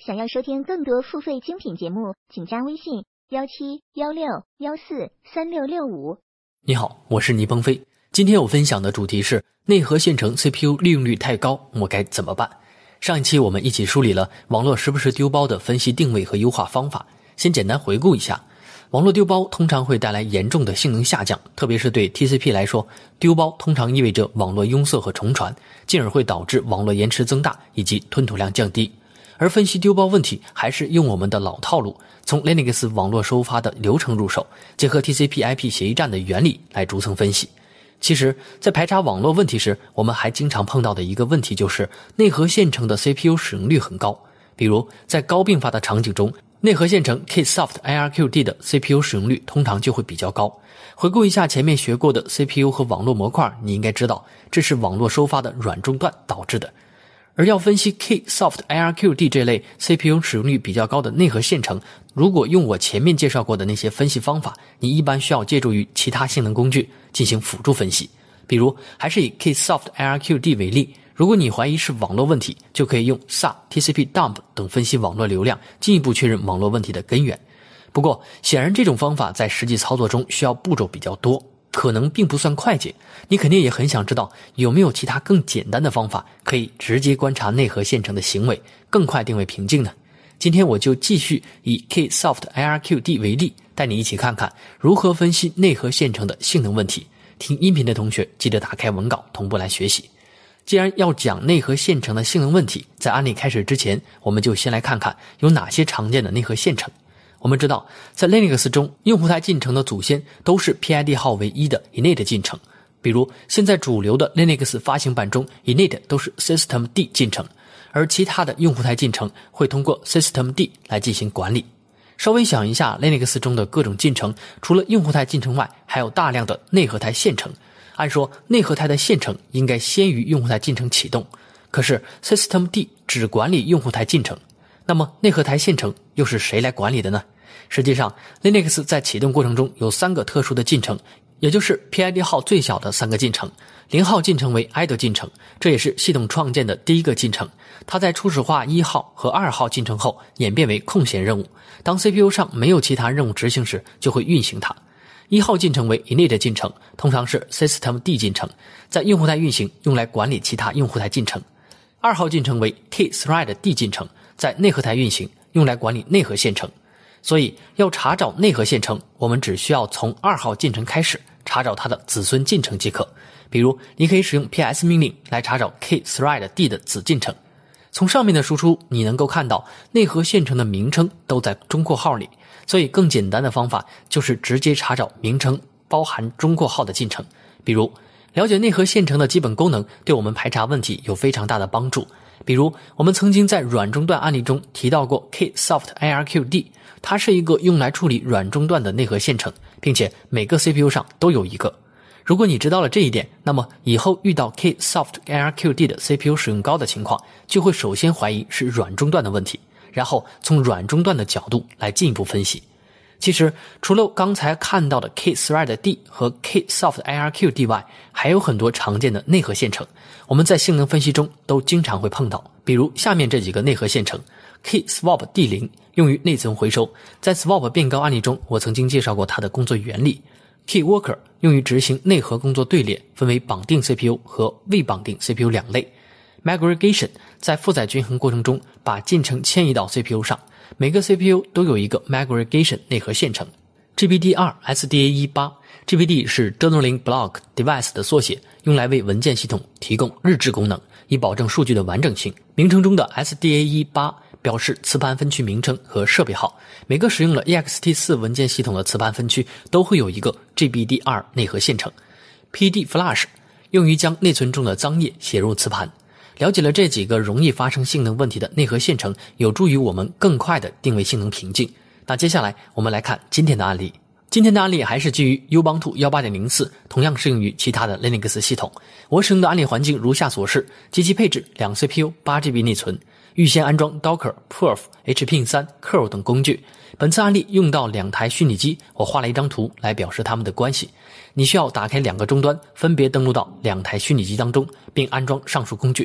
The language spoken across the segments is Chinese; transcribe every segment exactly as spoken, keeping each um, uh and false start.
想要收听更多付费精品节目，请加微信幺七幺六幺四三六六五。 你好，我是倪鹏飞。今天我分享的主题是内核线程 C P U 利用率太高，我该怎么办？上一期我们一起梳理了网络时不时丢包的分析定位和优化方法。先简单回顾一下，网络丢包通常会带来严重的性能下降，特别是对 T C P 来说，丢包通常意味着网络拥塞和重传，进而会导致网络延迟增大以及吞吐量降低。而分析丢包问题还是用我们的老套路，从 Linux 网络收发的流程入手，结合 T C P I P 协议站的原理来逐层分析。其实在排查网络问题时，我们还经常碰到的一个问题就是内核线程的 C P U 使用率很高。比如在高并发的场景中，内核线程 Ksoft I R Q D 的 C P U 使用率通常就会比较高。回顾一下前面学过的 C P U 和网络模块，你应该知道这是网络收发的软中断导致的。而要分析 Ksoft I R Q D 这类 C P U 使用率比较高的内核线程，如果用我前面介绍过的那些分析方法，你一般需要借助于其他性能工具进行辅助分析。比如还是以 Ksoft I R Q D 为例，如果你怀疑是网络问题，就可以用 S A、T C P dump 等分析网络流量，进一步确认网络问题的根源。不过显然这种方法在实际操作中需要步骤比较多，可能并不算快捷。你肯定也很想知道有没有其他更简单的方法可以直接观察内核线程的行为，更快定位瓶颈呢？今天我就继续以 Ksoft I R Q D 为例，带你一起看看如何分析内核线程的性能问题。听音频的同学记得打开文稿同步来学习。既然要讲内核线程的性能问题，在案例开始之前，我们就先来看看有哪些常见的内核线程。我们知道在 Linux 中，用户台进程的祖先都是 P I D 号为一的 init 进程。比如现在主流的 Linux 发行版中 init 都是 systemd 进程，而其他的用户台进程会通过 systemd 来进行管理。稍微想一下 Linux 中的各种进程，除了用户台进程外，还有大量的内核台线程。按说内核台的线程应该先于用户台进程启动，可是 systemd 只管理用户台进程，那么内核台线程又是谁来管理的呢？实际上 Linux 在启动过程中有三个特殊的进程，也就是 P I D 号最小的三个进程。零号进程为 idle 进程，这也是系统创建的第一个进程，它在初始化一号和二号进程后演变为空闲任务，当 C P U 上没有其他任务执行时就会运行它。一号进程为 init 进程，通常是 systemd 进程，在用户台运行，用来管理其他用户台进程。二号进程为 Kthread-D 进程，在内核台运行，用来管理内核线程。所以要查找内核线程，我们只需要从二号进程开始查找它的子孙进程即可。比如你可以使用 P S 命令来查找 Kthread-D 的子进程。从上面的输出你能够看到内核线程的名称都在中括号里，所以更简单的方法就是直接查找名称包含中括号的进程。比如了解内核线程的基本功能对我们排查问题有非常大的帮助。比如我们曾经在软中断案例中提到过 Ksoft I R Q D， 它是一个用来处理软中断的内核线程，并且每个 C P U 上都有一个。如果你知道了这一点，那么以后遇到 Ksoft I R Q D 的 C P U 使用高的情况，就会首先怀疑是软中断的问题，然后从软中断的角度来进一步分析。其实除了刚才看到的 Kthread-D 和 Ksoft I R Q D 外，还有很多常见的内核线程，我们在性能分析中都经常会碰到。比如下面这几个内核线程 Kswap-D 零 用于内存回收，在 Swap 变高案例中我曾经介绍过它的工作原理。Kworker 用于执行内核工作队列，分为绑定 C P U 和未绑定 C P U 两类。Migrigation 在负载均衡过程中把进程迁移到 C P U 上，每个 C P U 都有一个 Migrigation 内核线程。G B D 二 S D A 一八 G B D 是 Journaling Block Device 的缩写，用来为文件系统提供日志功能，以保证数据的完整性。名称中的 S D A 一八 表示磁盘分区名称和设备号，每个使用了 E X T 四 文件系统的磁盘分区都会有一个 G B D 二 内核线程。P D Flash 用于将内存中的脏页写入磁盘。了解了这几个容易发生性能问题的内核线程，有助于我们更快地定位性能瓶颈。那接下来我们来看今天的案例。今天的案例还是基于 Ubuntu 十八点零四， 同样适用于其他的 Linux 系统。我使用的案例环境如下所示：机器配置两 C P U 八 G B 内存，预先安装 Docker、Perf、H P I N 三、curl 等工具。本次案例用到两台虚拟机，我画了一张图来表示它们的关系。你需要打开两个终端，分别登录到两台虚拟机当中，并安装上述工具。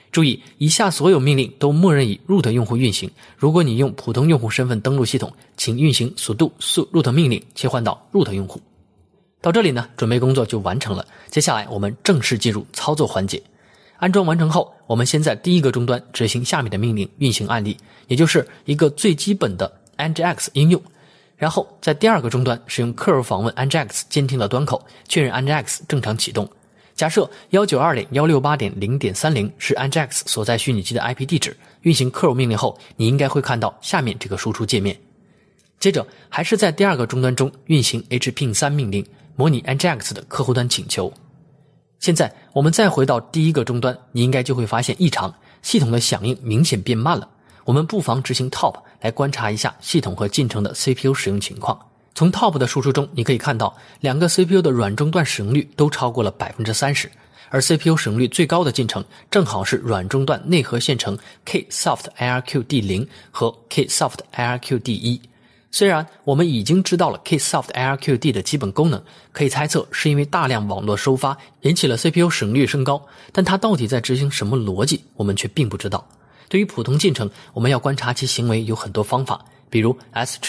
注意，以下所有命令都默认以 root 用户运行。如果你用普通用户身份登录系统，请运行 sudo su root 命令切换到 root 用户。到这里呢，准备工作就完成了。接下来我们正式进入操作环节。安装完成后，我们先在第一个终端执行下面的命令运行案例，也就是一个最基本的 nginx 应用。然后在第二个终端使用 curl 访问 nginx 监听的端口，确认 nginx 正常启动。假设 一九二点一六八点零点三零 是 nginx 所在虚拟机的 I P 地址，运行 curl 命令后，你应该会看到下面这个输出界面。接着还是在第二个终端中运行 H P I N 三 命令，模拟 nginx 的客户端请求。现在我们再回到第一个终端，你应该就会发现异常，系统的响应明显变慢了。我们不妨执行 top 来观察一下系统和进程的 C P U 使用情况。从 top 的输出中，你可以看到两个 C P U 的软中段使用率都超过了 百分之三十， 而 C P U 使用率最高的进程正好是软中段内核线程 Ksoft I R Q D 零 和 Ksoft I R Q D 一。虽然我们已经知道了 Ksoft I R Q D 的基本功能，可以猜测是因为大量网络收发引起了 C P U 使用率升高，但它到底在执行什么逻辑，我们却并不知道。对于普通进程，我们要观察其行为有很多方法，比如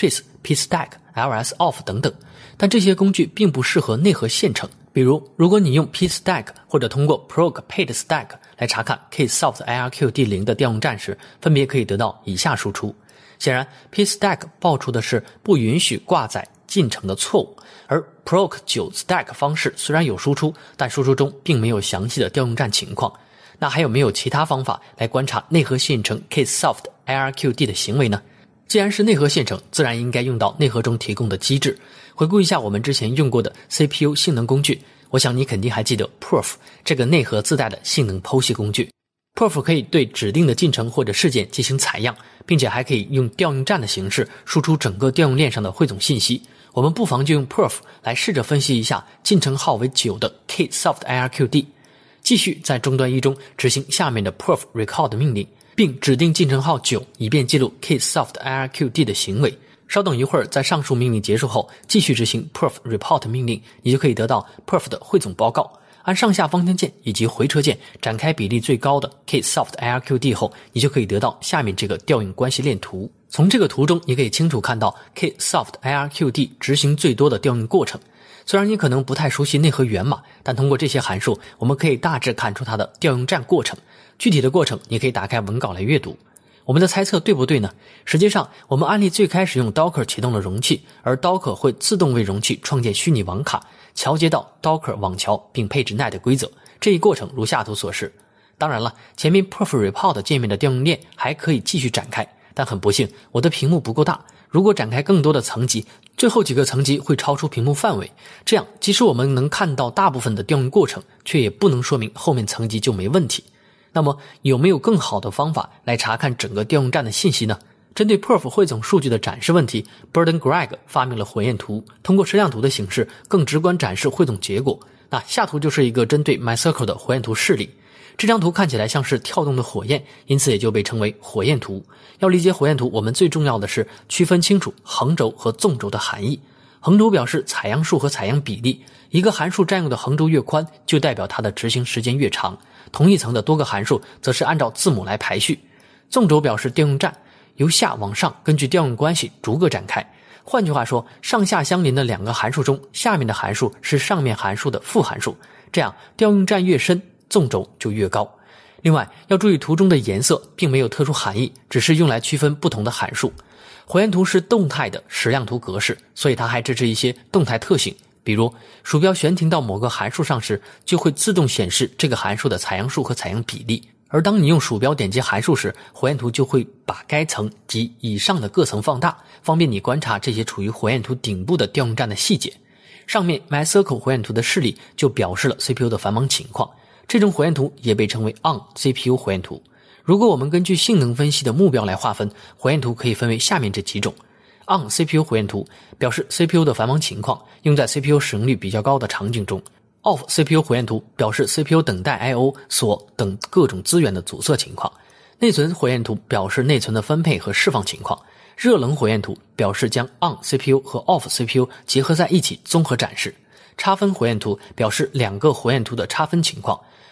strace、pstack、lsoff 等等，但这些工具并不适合内核线程。比如如果你用 pstack 或者通过 proc-pid-stack 来查看 Ksoft I R Q D 零 的调用站时，分别可以得到以下输出。显然 pstack 报出的是不允许挂载进程的错误，而 proc 九 stack 方式虽然有输出，但输出中并没有详细的调用站情况。那还有没有其他方法来观察内核线程 Ksoft I R Q D 的行为呢？既然是内核线程，自然应该用到内核中提供的机制。回顾一下我们之前用过的 C P U 性能工具，我想你肯定还记得 perf 这个内核自带的性能剖析工具。perf 可以对指定的进程或者事件进行采样，并且还可以用调用站的形式输出整个调用链上的汇总信息。我们不妨就用 perf 来试着分析一下进程号为九的 Ksoft I R Q D。继续在终端一中执行下面的 perf record 命令，并指定进程号九，以便记录 Ksoft I R Q D 的行为。稍等一会儿，在上述命令结束后，继续执行 perf report 命令，你就可以得到 perf 的汇总报告。按上下方向键以及回车键展开比例最高的 Ksoft I R Q D 后，你就可以得到下面这个调用关系链图。从这个图中，你可以清楚看到 Ksoft I R Q D 执行最多的调用过程。虽然你可能不太熟悉内核源码，但通过这些函数，我们可以大致看出它的调用站过程。具体的过程，你可以打开文稿来阅读。我们的猜测对不对呢？实际上，我们案例最开始用 Docker 启动了容器，而 Docker 会自动为容器创建虚拟网卡，桥接到 Docker 网桥，并配置 N E T 规则。这一过程如下图所示。当然了，前面 perf report 界面的调用链还可以继续展开，但很不幸，我的屏幕不够大。如果展开更多的层级，最后几个层级会超出屏幕范围，这样即使我们能看到大部分的调用过程，却也不能说明后面层级就没问题。那么有没有更好的方法来查看整个调用站的信息呢？针对 perf 汇总数据的展示问题， Burden Greg 发明了火焰图，通过矢量图的形式更直观展示汇总结果。那下图就是一个针对 MyCircle 的火焰图示例。这张图看起来像是跳动的火焰，因此也就被称为火焰图。要理解火焰图，我们最重要的是区分清楚横轴和纵轴的含义。横轴表示采样数和采样比例，一个函数占用的横轴越宽，就代表它的执行时间越长。同一层的多个函数则是按照字母来排序。纵轴表示调用站，由下往上根据调用关系逐个展开。换句话说，上下相邻的两个函数中，下面的函数是上面函数的负函数，这样调用站越深，纵轴就越高。另外要注意，图中的颜色并没有特殊含义，只是用来区分不同的函数。火焰图是动态的矢量图格式，所以它还支持一些动态特性，比如鼠标悬停到某个函数上时，就会自动显示这个函数的采样数和采样比例，而当你用鼠标点击函数时，火焰图就会把该层及以上的各层放大，方便你观察这些处于火焰图顶部的调用站的细节。上面 MyCircle 火焰图的示例就表示了 C P U 的繁忙情况，这种火焰图也被称为 on C P U 火焰图。如果我们根据性能分析的目标来划分，火焰图可以分为下面这几种。on C P U 火焰图表示 C P U 的繁忙情况，用在 C P U 使用率比较高的场景中。off C P U 火焰图表示 C P U 等待 I O 所等各种资源的阻塞情况。内存火焰图表示内存的分配和释放情况。热冷火焰图表示将 on C P U 和 off C P U 结合在一起综合展示。差分火焰图表示两个火焰图的差分情况。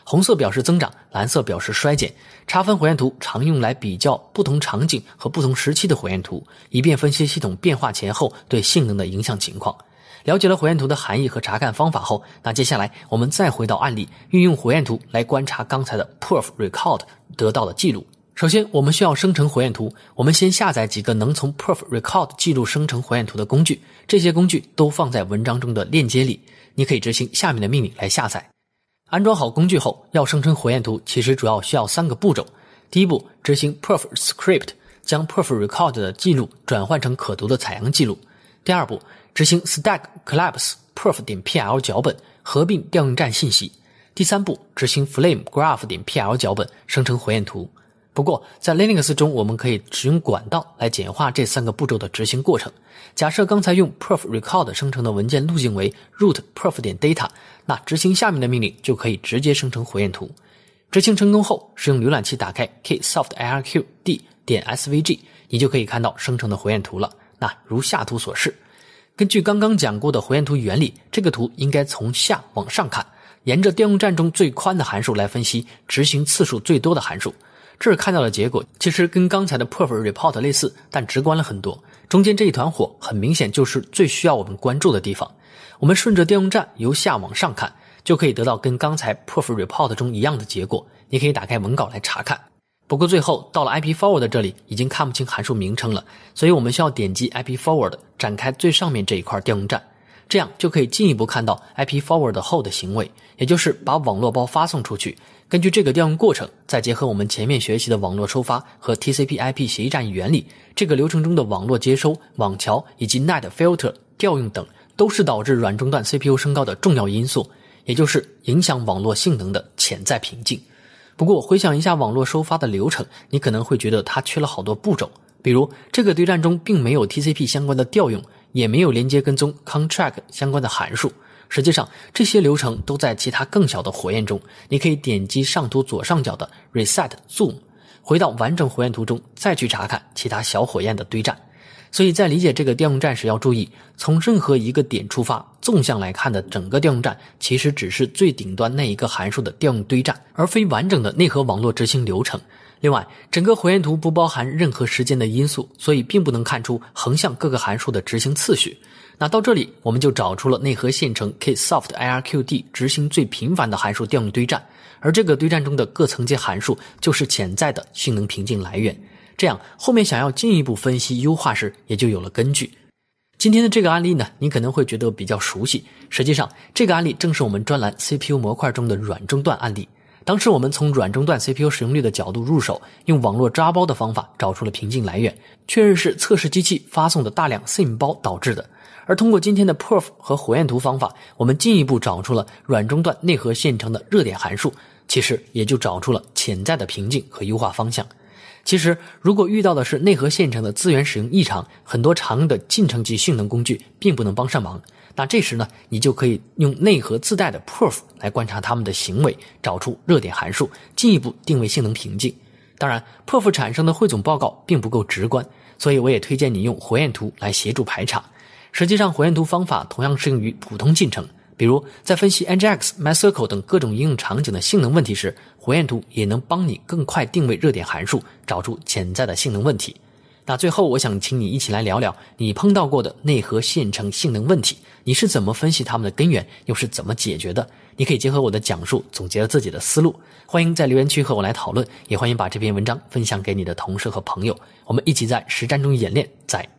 红色表示增长，蓝色表示衰减。差分火焰图常用来比较不同场景和不同时期的火焰图，以便分析系统变化前后对性能的影响情况。了解了火焰图的含义和查看方法后，那接下来我们再回到案例，运用火焰图来观察刚才的 perf record 得到的记录。首先我们需要生成火焰图，我们先下载几个能从 perf record 记录生成火焰图的工具，这些工具都放在文章中的链接里，你可以执行下面的命令来下载。安装好工具后，要生成火焰图其实主要需要三个步骤。第一步，执行 perf script， 将 perf record 的记录转换成可读的采样记录。第二步，执行 stack collapse perf.pl 脚本，合并调用站信息。第三步，执行 flame graph.pl 脚本，生成火焰图。不过在 Linux 中，我们可以使用管道来简化这三个步骤的执行过程。假设刚才用 perf record 生成的文件路径为 root perf.data， 那执行下面的命令就可以直接生成火焰图。执行成功后，使用浏览器打开 ksoft.irqd.svg， 你就可以看到生成的火焰图了。那如下图所示，根据刚刚讲过的火焰图原理，这个图应该从下往上看，沿着调用站中最宽的函数来分析执行次数最多的函数。这儿看到的结果其实跟刚才的 perf report 类似，但直观了很多。中间这一团火很明显就是最需要我们关注的地方。我们顺着调用站由下往上看，就可以得到跟刚才 perf report 中一样的结果。你可以打开文稿来查看。不过最后到了 I P forward 这里已经看不清函数名称了，所以我们需要点击 I P forward 展开最上面这一块调用站，这样就可以进一步看到 I P forward 后的行为，也就是把网络包发送出去。根据这个调用过程，再结合我们前面学习的网络收发和 T C P I P 协议站原理，这个流程中的网络接收、网桥以及 net filter 调用等都是导致软终端 C P U 升高的重要因素，也就是影响网络性能的潜在瓶颈。不过回想一下网络收发的流程，你可能会觉得它缺了好多步骤，比如这个对站中并没有 T C P 相关的调用，也没有连接跟踪 contract 相关的函数。实际上这些流程都在其他更小的火焰中，你可以点击上图左上角的 reset zoom， 回到完整火焰图中再去查看其他小火焰的堆站。所以在理解这个调用站时要注意，从任何一个点出发，纵向来看的整个调用站其实只是最顶端那一个函数的调用堆站，而非完整的内核网络执行流程。另外，整个火焰图不包含任何时间的因素，所以并不能看出横向各个函数的执行次序。那到这里我们就找出了内核线程 ksoft.irqd 执行最频繁的函数调用堆站，而这个堆站中的各层阶函数就是潜在的性能瓶颈来源。这样后面想要进一步分析优化时也就有了根据。今天的这个案例呢，你可能会觉得比较熟悉，实际上这个案例正是我们专栏 C P U 模块中的软终端案例。当时我们从软终端 C P U 使用率的角度入手，用网络抓包的方法找出了瓶颈来源，确认是测试机器发送的大量 S I M 包导致的。而通过今天的 perf 和火焰图方法，我们进一步找出了软终端内核线程的热点函数，其实也就找出了潜在的瓶颈和优化方向。其实如果遇到的是内核线程的资源使用异常，很多常用的进程级性能工具并不能帮上忙，那这时呢，你就可以用内核自带的 perf 来观察它们的行为，找出热点函数，进一步定位性能瓶颈。当然 perf 产生的汇总报告并不够直观，所以我也推荐你用火焰图来协助排查。实际上火焰图方法同样适用于普通进程，比如在分析 N G X、MyCircle 等各种应用场景的性能问题时，火焰图也能帮你更快定位热点函数，找出潜在的性能问题。那最后我想请你一起来聊聊你碰到过的内核线程性能问题，你是怎么分析它们的根源，又是怎么解决的？你可以结合我的讲述总结了自己的思路，欢迎在留言区和我来讨论，也欢迎把这篇文章分享给你的同事和朋友，我们一起在实战中演练，在